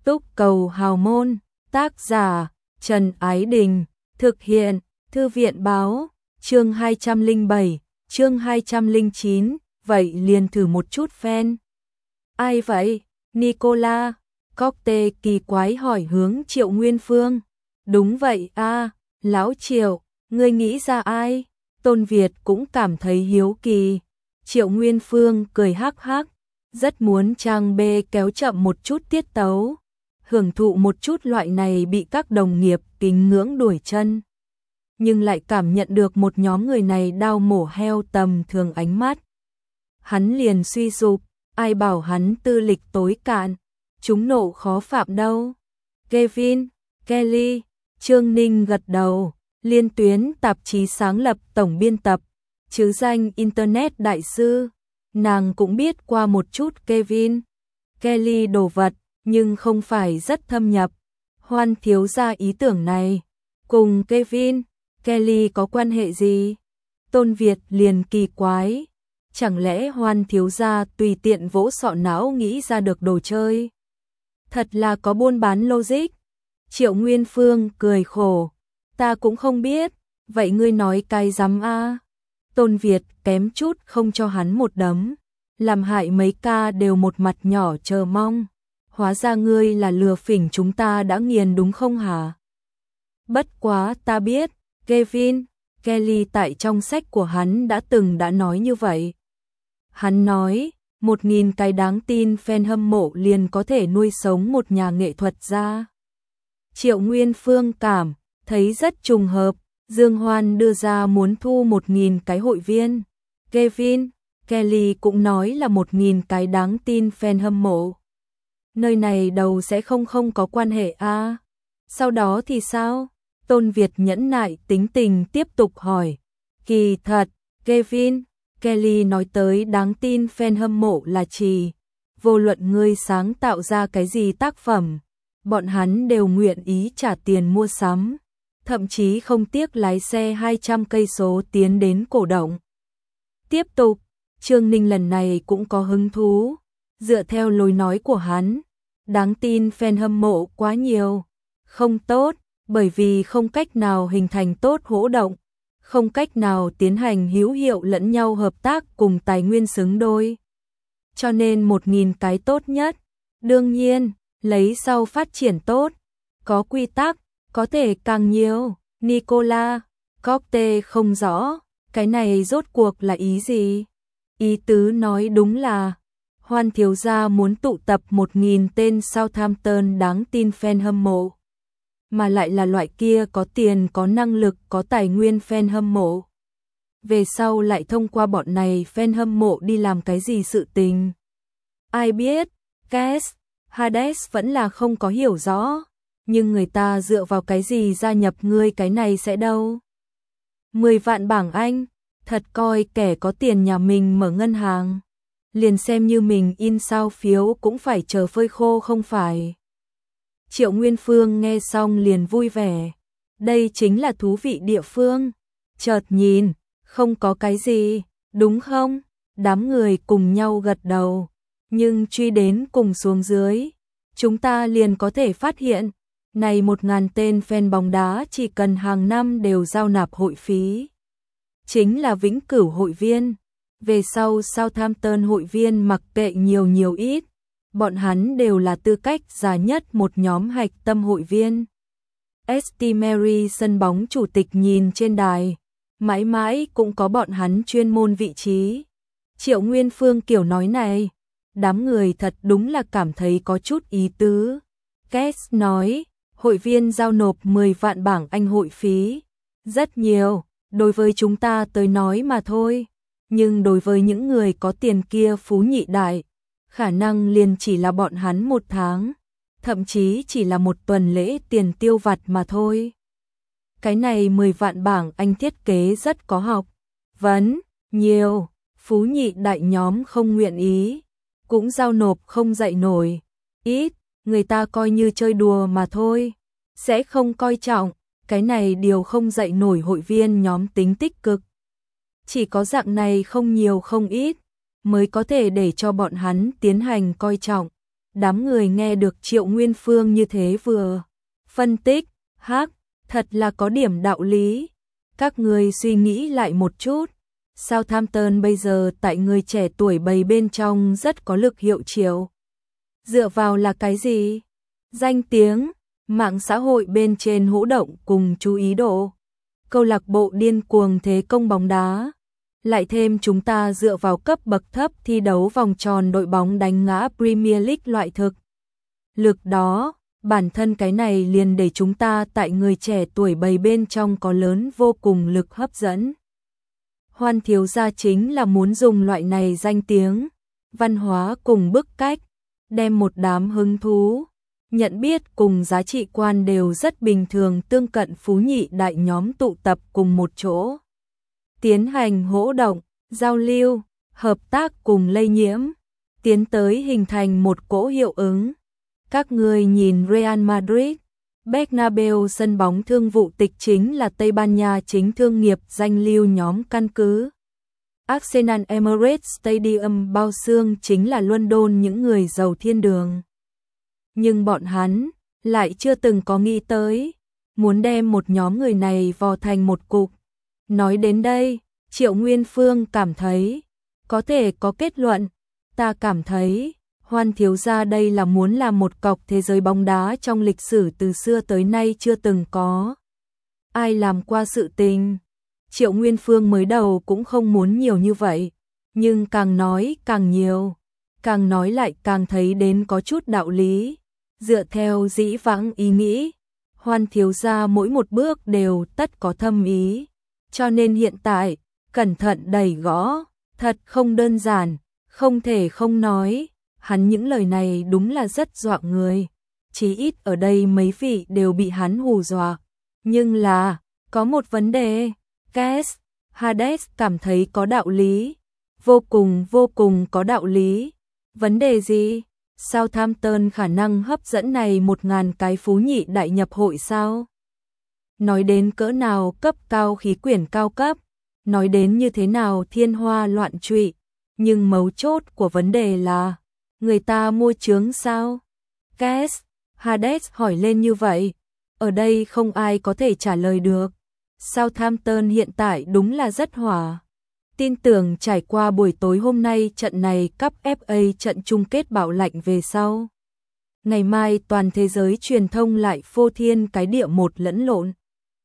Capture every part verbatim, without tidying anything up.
Túc Cầu Hào Môn, tác giả Trần Ái Đình, thực hiện Thư viện Báo, chương hai trăm lẻ bảy, chương hai trăm lẻ chín, vậy liền thử một chút fan. Ai vậy? Nicola, Cocktail kỳ quái hỏi hướng Triệu Nguyên Phương. Đúng vậy a, lão Triệu, ngươi nghĩ ra ai? Tôn Việt cũng cảm thấy hiếu kỳ. Triệu Nguyên Phương cười hắc hắc, rất muốn trang bê kéo chậm một chút tiết tấu, hưởng thụ một chút loại này bị các đồng nghiệp kính ngưỡng đuổi chân. Nhưng lại cảm nhận được một nhóm người này đao mổ heo tầm thường ánh mắt. Hắn liền suy sụp, ai bảo hắn tư lịch tối cạn, chúng nộ khó phạm đâu. Kevin, Kelly, Trương Ninh gật đầu, Liên Tuyến tạp chí sáng lập tổng biên tập, chứ danh Internet đại sư. Nàng cũng biết qua một chút Kevin, Kelly đồ vật, nhưng không phải rất thâm nhập. Hoan thiếu gia ý tưởng này, cùng Kevin, Kelly có quan hệ gì? Tôn Việt liền kỳ quái, chẳng lẽ Hoan thiếu gia tùy tiện vỗ sọ não nghĩ ra được đồ chơi? Thật là có buôn bán logic. Triệu Nguyên Phương cười khổ, ta cũng không biết, vậy ngươi nói cái rắm a? Tôn Việt kém chút không cho hắn một đấm, làm hại mấy ca đều một mặt nhỏ chờ mong. Hóa ra ngươi là lừa phỉnh chúng ta đã nghiền đúng không hả? Bất quá ta biết, Kevin, Kelly tại trong sách của hắn đã từng đã nói như vậy. Hắn nói, một nghìn cái đáng tin fan hâm mộ liền có thể nuôi sống một nhà nghệ thuật gia. Triệu Nguyên Phương cảm thấy rất trùng hợp, Dương Hoan đưa ra muốn thu một nghìn cái hội viên. Kevin, Kelly cũng nói là một nghìn cái đáng tin fan hâm mộ. Nơi này đầu sẽ không không có quan hệ a. À? Sau đó thì sao? Tôn Việt nhẫn nại tính tình tiếp tục hỏi. Kỳ thật, Kevin, Kelly nói tới đáng tin fan hâm mộ là chỉ, vô luận ngươi sáng tạo ra cái gì tác phẩm, bọn hắn đều nguyện ý trả tiền mua sắm, thậm chí không tiếc lái xe hai trăm cây số tiến đến cổ động. Tiếp tục, Trương Ninh lần này cũng có hứng thú, dựa theo lối nói của hắn, đáng tin fan hâm mộ quá nhiều, không tốt, bởi vì không cách nào hình thành tốt hỗ động, không cách nào tiến hành hữu hiệu lẫn nhau hợp tác cùng tài nguyên xứng đôi. Cho nên một nghìn cái tốt nhất, đương nhiên, lấy sau phát triển tốt, có quy tắc, có thể càng nhiều. Nicola, Cocktail không rõ, cái này rốt cuộc là ý gì? Ý tứ nói đúng là, Hoan thiếu gia muốn tụ tập một nghìn tên Southampton đáng tin fan hâm mộ. Mà lại là loại kia có tiền, có năng lực, có tài nguyên fan hâm mộ. Về sau lại thông qua bọn này fan hâm mộ đi làm cái gì sự tình? Ai biết, Cass, Hades vẫn là không có hiểu rõ. Nhưng người ta dựa vào cái gì gia nhập ngươi cái này sẽ đâu? mười vạn bảng Anh, thật coi kẻ có tiền nhà mình mở ngân hàng. Liền xem như mình in sao phiếu cũng phải chờ phơi khô không phải. Triệu Nguyên Phương nghe xong liền vui vẻ. Đây chính là thú vị địa phương. Chợt nhìn, không có cái gì, đúng không? Đám người cùng nhau gật đầu. Nhưng truy đến cùng xuống dưới, chúng ta liền có thể phát hiện, này một ngàn tên fan bóng đá chỉ cần hàng năm đều giao nạp hội phí. Chính là vĩnh cửu hội viên. Về sau Southampton hội viên mặc kệ nhiều nhiều ít, bọn hắn đều là tư cách già nhất một nhóm hạch tâm hội viên. St. Mary sân bóng chủ tịch nhìn trên đài, mãi mãi cũng có bọn hắn chuyên môn vị trí. Triệu Nguyên Phương kiểu nói này, đám người thật đúng là cảm thấy có chút ý tứ. Cass nói, hội viên giao nộp mười vạn bảng Anh hội phí. Rất nhiều, đối với chúng ta tới nói mà thôi. Nhưng đối với những người có tiền kia phú nhị đại, khả năng liền chỉ là bọn hắn một tháng, thậm chí chỉ là một tuần lễ tiền tiêu vặt mà thôi. Cái này mười vạn bảng Anh thiết kế rất có học. Vấn, nhiều, phú nhị đại nhóm không nguyện ý, cũng giao nộp không dậy nổi. Ít, người ta coi như chơi đùa mà thôi, sẽ không coi trọng, cái này điều không dậy nổi hội viên nhóm tính tích cực. Chỉ có dạng này không nhiều không ít, mới có thể để cho bọn hắn tiến hành coi trọng. Đám người nghe được Triệu Nguyên Phương như thế vừa phân tích, hắc, thật là có điểm đạo lý. Các người suy nghĩ lại một chút, Southampton bây giờ tại người trẻ tuổi bầy bên trong rất có lực hiệu triệu. Dựa vào là cái gì? Danh tiếng, mạng xã hội bên trên hỗ động cùng chú ý độ. Câu lạc bộ điên cuồng thế công bóng đá. Lại thêm chúng ta dựa vào cấp bậc thấp thi đấu vòng tròn đội bóng đánh ngã Premier League loại thực lực đó, bản thân cái này liền để chúng ta tại người trẻ tuổi bầy bên trong có lớn vô cùng lực hấp dẫn. Hoan thiếu gia chính là muốn dùng loại này danh tiếng, văn hóa cùng bức cách, đem một đám hứng thú, nhận biết cùng giá trị quan đều rất bình thường tương cận phú nhị đại nhóm tụ tập cùng một chỗ. Tiến hành hỗ động, giao lưu, hợp tác cùng lây nhiễm, tiến tới hình thành một cỗ hiệu ứng. Các người nhìn Real Madrid, Bernabeu sân bóng thương vụ tịch chính là Tây Ban Nha chính thương nghiệp danh lưu nhóm căn cứ. Arsenal Emirates Stadium bao xương chính là London những người giàu thiên đường. Nhưng bọn hắn lại chưa từng có nghĩ tới, muốn đem một nhóm người này vò thành một cục. Nói đến đây, Triệu Nguyên Phương cảm thấy, có thể có kết luận, ta cảm thấy, Hoan thiếu gia đây là muốn làm một cọc thế giới bóng đá trong lịch sử từ xưa tới nay chưa từng có. Ai làm qua sự tình? Triệu Nguyên Phương mới đầu cũng không muốn nhiều như vậy, nhưng càng nói càng nhiều, càng nói lại càng thấy đến có chút đạo lý. Dựa theo dĩ vãng ý nghĩ, Hoan thiếu gia mỗi một bước đều tất có thâm ý. Cho nên hiện tại, cẩn thận đẩy gõ, thật không đơn giản, không thể không nói, hắn những lời này đúng là rất dọa người. Chí ít ở đây mấy vị đều bị hắn hù dọa. Nhưng là, có một vấn đề, Kes, Hades cảm thấy có đạo lý, vô cùng vô cùng có đạo lý. Vấn đề gì? Southampton khả năng hấp dẫn này một ngàn cái phú nhị đại nhập hội sao? Nói đến cỡ nào cấp cao khí quyển cao cấp, nói đến như thế nào thiên hoa loạn trụy, nhưng mấu chốt của vấn đề là, người ta mua chướng sao? Kes, Hades hỏi lên như vậy, ở đây không ai có thể trả lời được. Southampton hiện tại đúng là rất hỏa. Tin tưởng trải qua buổi tối hôm nay trận này cúp ép a trận chung kết bảo lạnh về sau. Ngày mai toàn thế giới truyền thông lại phô thiên cái địa một lẫn lộn.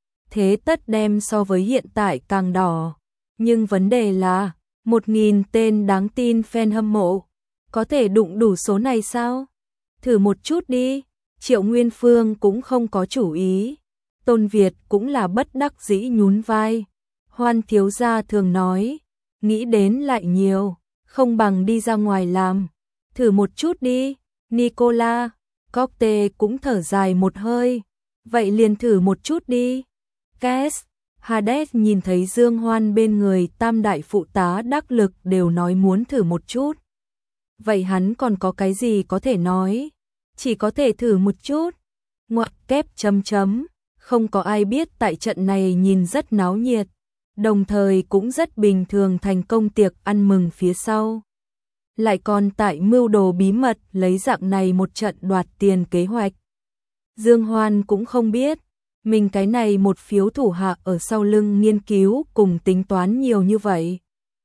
Thế tất đem so với hiện tại càng đỏ. Nhưng vấn đề là, một nghìn tên đáng tin fan hâm mộ, có thể đụng đủ số này sao? Thử một chút đi, Triệu Nguyên Phương cũng không có chủ ý. Tôn Việt cũng là bất đắc dĩ nhún vai. Hoan thiếu gia thường nói, nghĩ đến lại nhiều, không bằng đi ra ngoài làm. Thử một chút đi, Nicola, Cocktail cũng thở dài một hơi. Vậy liền thử một chút đi. Kes, Hades nhìn thấy Dương Hoan bên người tam đại phụ tá đắc lực đều nói muốn thử một chút. Vậy hắn còn có cái gì có thể nói? Chỉ có thể thử một chút. Ngoặc kép chấm chấm. Không có ai biết tại trận này nhìn rất náo nhiệt, đồng thời cũng rất bình thường thành công tiệc ăn mừng phía sau. Lại còn tại mưu đồ bí mật lấy dạng này một trận đoạt tiền kế hoạch. Dương Hoan cũng không biết, mình cái này một phiếu thủ hạ ở sau lưng nghiên cứu cùng tính toán nhiều như vậy.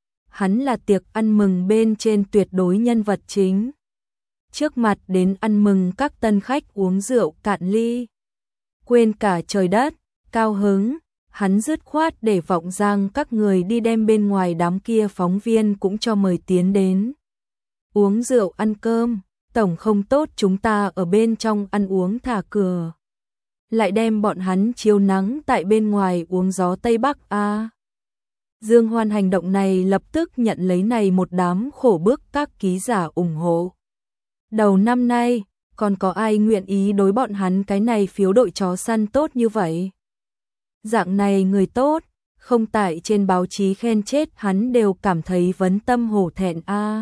Hắn là tiệc ăn mừng bên trên tuyệt đối nhân vật chính. Trước mặt đến ăn mừng các tân khách uống rượu cạn ly. Quên cả trời đất, cao hứng, hắn dứt khoát để vọng giang các người đi đem bên ngoài đám kia phóng viên cũng cho mời tiến đến. Uống rượu ăn cơm, tổng không tốt chúng ta ở bên trong ăn uống thả cửa. Lại đem bọn hắn chiếu nắng tại bên ngoài uống gió Tây Bắc a. À. Dương Hoan hành động này lập tức nhận lấy này một đám khổ bức các ký giả ủng hộ. Đầu năm nay, còn có ai nguyện ý đối bọn hắn cái này phiếu đội chó săn tốt như vậy? Dạng này người tốt, không tại trên báo chí khen chết hắn đều cảm thấy vấn tâm hổ thẹn a. À.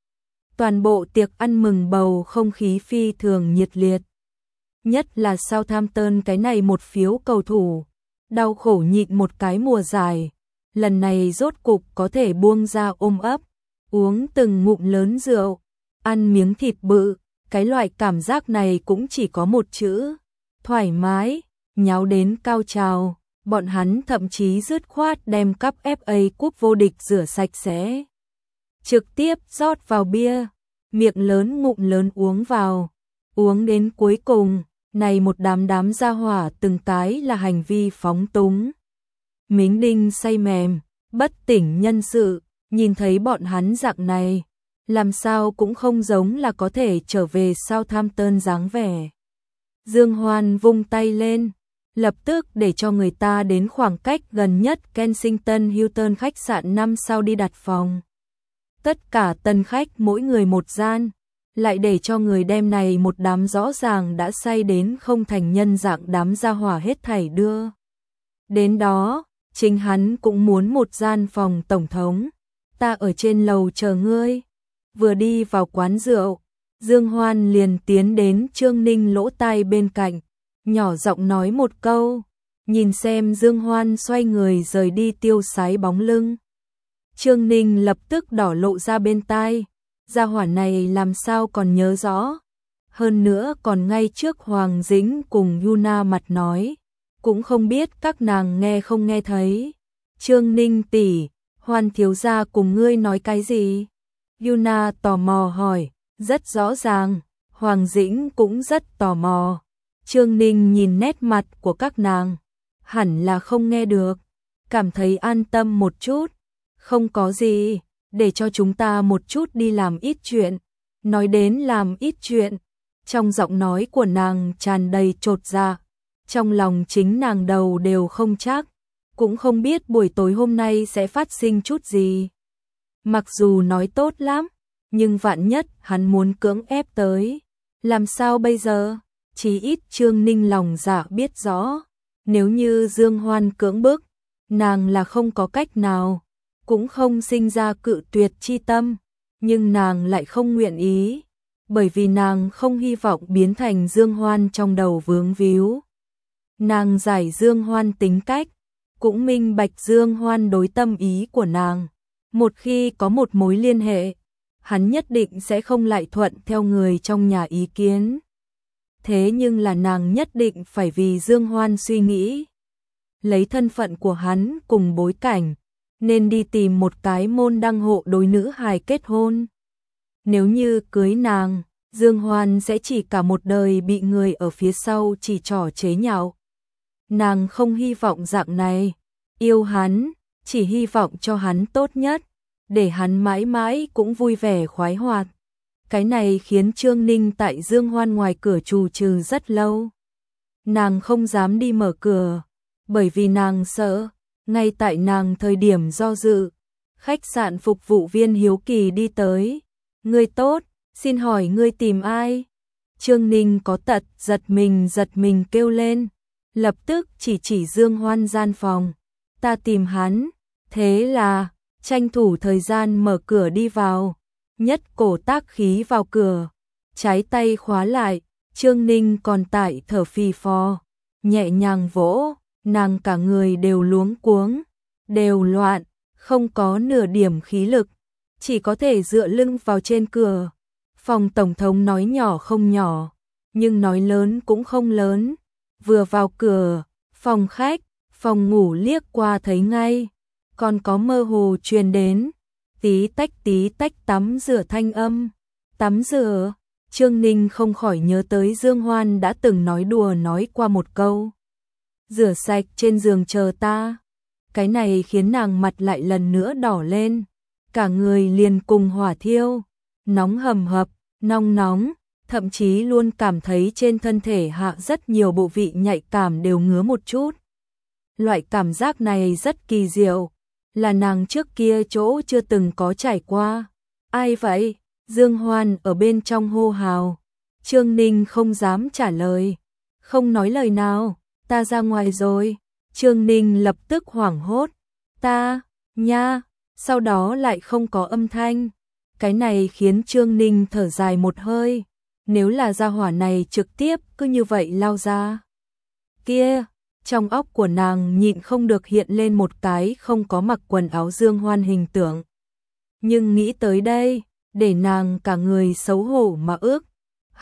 Toàn bộ tiệc ăn mừng bầu không khí phi thường nhiệt liệt. Nhất là Southampton cái này một phiếu cầu thủ, đau khổ nhịn một cái mùa dài, lần này rốt cục có thể buông ra ôm ấp, uống từng ngụm lớn rượu, ăn miếng thịt bự, Cái loại cảm giác này cũng chỉ có một chữ, thoải mái, nháo đến cao trào, bọn hắn thậm chí dứt khoát đem cúp ép a Cup vô địch rửa sạch sẽ. Trực tiếp rót vào bia, miệng lớn ngụm lớn uống vào, uống đến cuối cùng, này một đám đám gia hỏa từng cái là hành vi phóng túng. Mính Đinh say mềm, bất tỉnh nhân sự, nhìn thấy bọn hắn dạng này, làm sao cũng không giống là có thể trở về Southampton dáng vẻ. Dương Hoan vung tay lên, lập tức để cho người ta đến khoảng cách gần nhất Kensington Hilton khách sạn năm sao đi đặt phòng. Tất cả tân khách mỗi người một gian, lại để cho người đem này một đám rõ ràng đã say đến không thành nhân dạng đám gia hỏa hết thảy đưa. Đến đó, chính hắn cũng muốn một gian phòng tổng thống, ta ở trên lầu chờ ngươi. Vừa đi vào quán rượu, Dương Hoan liền tiến đến Trương Ninh lỗ tai bên cạnh, nhỏ giọng nói một câu, nhìn xem Dương Hoan xoay người rời đi tiêu sái bóng lưng. Trương Ninh lập tức đỏ lộ ra bên tai, gia hỏa này làm sao còn nhớ rõ, hơn nữa còn ngay trước Hoàng Dĩnh cùng Yuna mặt nói, cũng không biết các nàng nghe không nghe thấy. Trương Ninh tỷ, Hoan thiếu gia cùng ngươi nói cái gì? Yuna tò mò hỏi, rất rõ ràng, Hoàng Dĩnh cũng rất tò mò. Trương Ninh nhìn nét mặt của các nàng, hẳn là không nghe được, cảm thấy an tâm một chút, không có gì, để cho chúng ta một chút đi làm ít chuyện. Nói đến làm ít chuyện, trong giọng nói của nàng tràn đầy chột dạ, trong lòng chính nàng đầu đều không chắc, cũng không biết buổi tối hôm nay sẽ phát sinh chút gì. Mặc dù nói tốt lắm, nhưng vạn nhất hắn muốn cưỡng ép tới, làm sao bây giờ? Chí ít Trương Ninh lòng dạ biết rõ, nếu như Dương Hoan cưỡng bức, nàng là không có cách nào, cũng không sinh ra cự tuyệt chi tâm, nhưng nàng lại không nguyện ý, bởi vì nàng không hy vọng biến thành Dương Hoan trong đầu vướng víu. Nàng giải Dương Hoan tính cách, cũng minh bạch Dương Hoan đối tâm ý của nàng, một khi có một mối liên hệ, hắn nhất định sẽ không lại thuận theo người trong nhà ý kiến. Thế nhưng là nàng nhất định phải vì Dương Hoan suy nghĩ. Lấy thân phận của hắn cùng bối cảnh, nên đi tìm một cái môn đăng hộ đối nữ hài kết hôn. Nếu như cưới nàng, Dương Hoan sẽ chỉ cả một đời bị người ở phía sau chỉ trỏ chế nhạo. Nàng không hy vọng dạng này, yêu hắn, chỉ hy vọng cho hắn tốt nhất, để hắn mãi mãi cũng vui vẻ khoái hoạt. Cái này khiến Trương Ninh tại Dương Hoan ngoài cửa trù trừ rất lâu. Nàng không dám đi mở cửa, bởi vì nàng sợ, ngay tại nàng thời điểm do dự, khách sạn phục vụ viên hiếu kỳ đi tới. Ngươi tốt, xin hỏi ngươi tìm ai? Trương Ninh có tật giật mình giật mình kêu lên, lập tức chỉ chỉ Dương Hoan gian phòng. Ta tìm hắn, thế là tranh thủ thời gian mở cửa đi vào, nhất cổ tác khí vào cửa, trái tay khóa lại, Trương Ninh còn tại thở phì phò, nhẹ nhàng vỗ, nàng cả người đều luống cuống, đều loạn, không có nửa điểm khí lực, chỉ có thể dựa lưng vào trên cửa. Phòng tổng thống nói nhỏ không nhỏ, nhưng nói lớn cũng không lớn. Vừa vào cửa, phòng khách, phòng ngủ liếc qua thấy ngay, còn có mơ hồ truyền đến tí tách tí tách tắm rửa thanh âm. Tắm rửa, Trương Ninh không khỏi nhớ tới Dương Hoan đã từng nói đùa nói qua một câu. Rửa sạch trên giường chờ ta. Cái này khiến nàng mặt lại lần nữa đỏ lên, cả người liền cùng hỏa thiêu, nóng hầm hập, nóng nóng, thậm chí luôn cảm thấy trên thân thể hạ rất nhiều bộ vị nhạy cảm đều ngứa một chút. Loại cảm giác này rất kỳ diệu, là nàng trước kia chỗ chưa từng có trải qua. Ai vậy? Dương Hoan ở bên trong hô hào. Trương Ninh không dám trả lời, không nói lời nào. Ta ra ngoài rồi. Trương Ninh lập tức hoảng hốt. Ta, nha, sau đó lại không có âm thanh. Cái này khiến Trương Ninh thở dài một hơi. Nếu là gia hỏa này trực tiếp cứ như vậy lao ra. Kia, trong óc của nàng nhịn không được hiện lên một cái không có mặc quần áo Dương Hoan hình tượng. Nhưng nghĩ tới đây, để nàng cả người xấu hổ mà ước.